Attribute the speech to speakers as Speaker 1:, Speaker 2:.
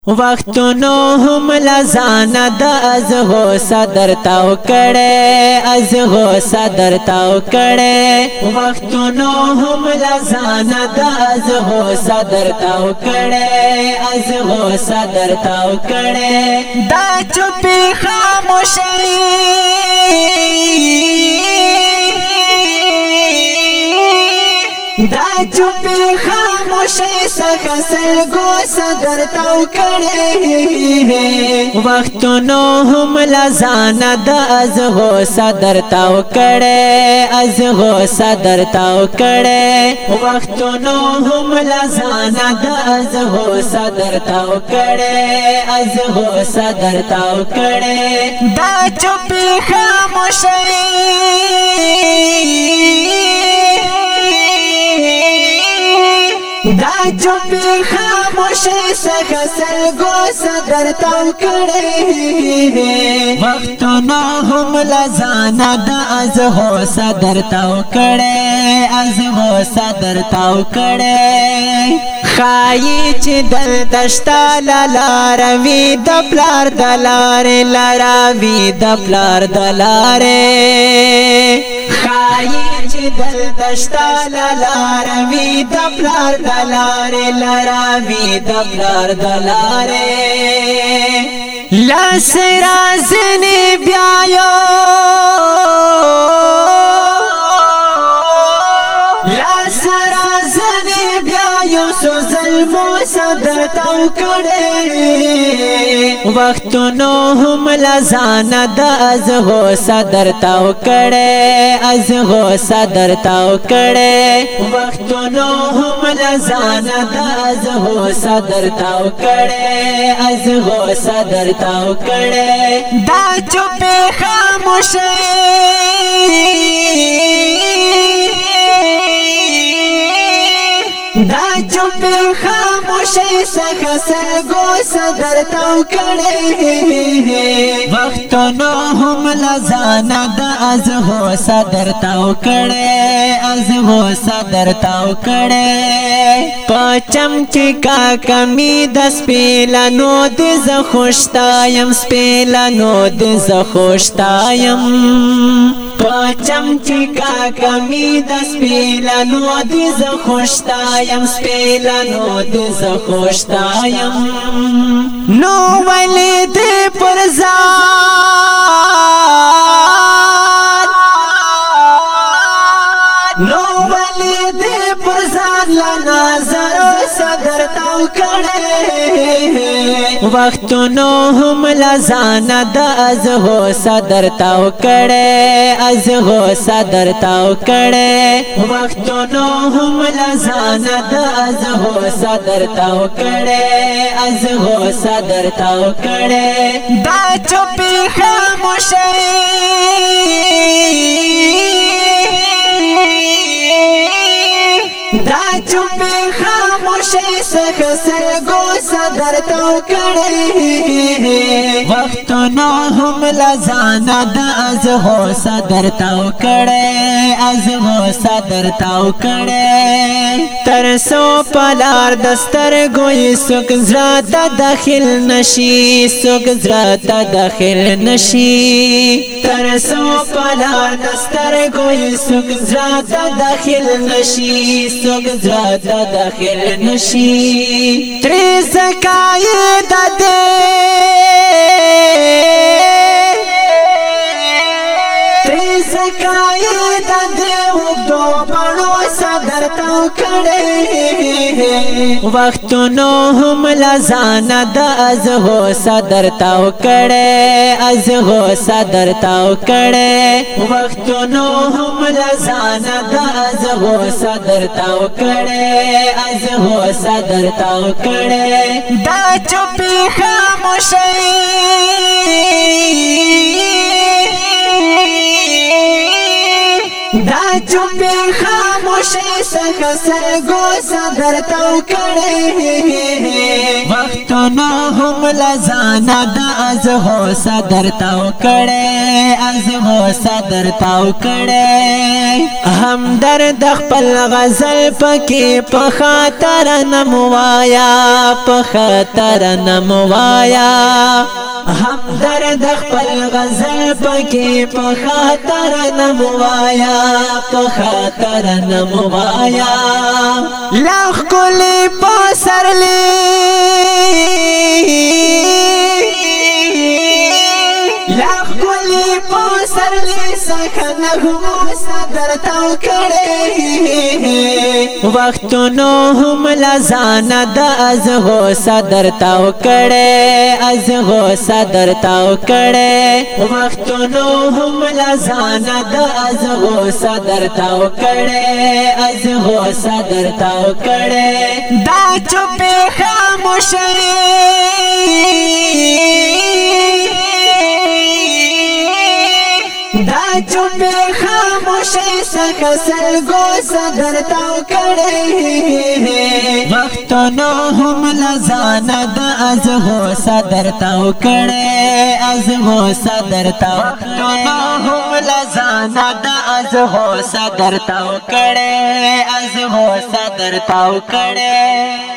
Speaker 1: وختونو هم لزانا د از هو صدر تاو کړه از هو صدر تاو کړه وختونو هم لزانا د از هو صدر تاو کړه از هو صدر تاو کړه دا چوپی خاموشی دا چوپی خاموشی څخه سلګو صدر تاو کړه وختونو هم لزانا د از هو صدر تاو کړه از هو صدر تاو کړه وختونو هم لزانا د از هو صدر تاو کړه از هو صدر تاو کړه دا چوپی خاموشی دا چوپی خاموشی څخه سلګو صدر تاو کړه وختونو هم لزانا د از هو صدر تاو کړه از هو صدر تاو کړه خای چې دل دشتا لاروي د پلار دلار لاروي د پلار دلار خای چې دل دشتا لاروي د پلار دلار لاروي د پلار دلار لاس رازنی بیايو لاس رازنی بیايو سو ظلمو صدر تاو کړه وختونو هم لزانا د از هو صدر تاو کړه از هو صدر تاو کړه وختونو هم لزانا د از هو صدر تاو کړه از هو صدر تاو کړه دا چوپی خاموشی دا چوپی خاموشی څخه سلګو صدر تاو کړه وختونو هم لزانا د از هو صدر تاو کړه از هو صدر تاو کړه پچم چې کا کمی د سپیلانو د ز خوشتایم سپیلانو د ز خوشتایم پچم چې کا کمی د سپیلانو د ز خوشتایم سپیلانو د ز خوشتایم نو ولید پر ځان نو ولید پر ځان لا نظر صدر تاو کړه وختونو هم لزانا د از هو صدر تاو کړه از هو صدر تاو کړه وختونو هم لزانا د از هو صدر تاو کړه از هو صدر تاو کړه دا چوپی خاموشی دا چوپی خاموشی څخه سلګو صدر تاو کړه وختونو هم لزانا د از هو صدر تاو کړه از هو صدر تاو کړه ترسو پلار دستر ګوي سوک زړه ته داخل نشي سوک زړه ته داخل نشي ترسو پلار دستر ګوي سوک زړه ته داخل نشي سوک زړه ته داخل نشي تر زکای د دې تر زکای د دې وګړو پړو صدر تاو کړه وختونو هم لزانا د از هو صدر تاو کړه از هو صدر تاو کړه وختونو هم لزانا د از هو صدر تاو کړه از هو صدر تاو کړه دا چوپی خاموشی دا چوپی خاموشی سکا سرگو صدر تو کڑے وقتونو هم لزانا دا از ہو صدر تو کڑے از ہو صدر تو کڑے ہم درد خپل غزل پکی پخاطر نموایا پخاطر نموایا ہم درد خپل غزل پکی پخاطر نموایا پخاطر نموایا لاخ کلی پاسر لی لاخ کلی پاسر لی سکا نغمو صدر تو کڑے وقتونو هم لزانا دا از ہو صدر تو کڑے از ہو صدر تو کڑے وقتونو هم لزانا دا از ہو صدر تو کڑے از ہو صدر تو کڑے دا چپی خاموشی دا چپی خاموشی سکا سلگو صدر تو کڑے وقتونو هم لزانا دا از ہو صدر تو کڑے از ہو صدر تو وقتونو هم لزانا دا از ہو صدر تو کڑے از ہو صدر تو کڑے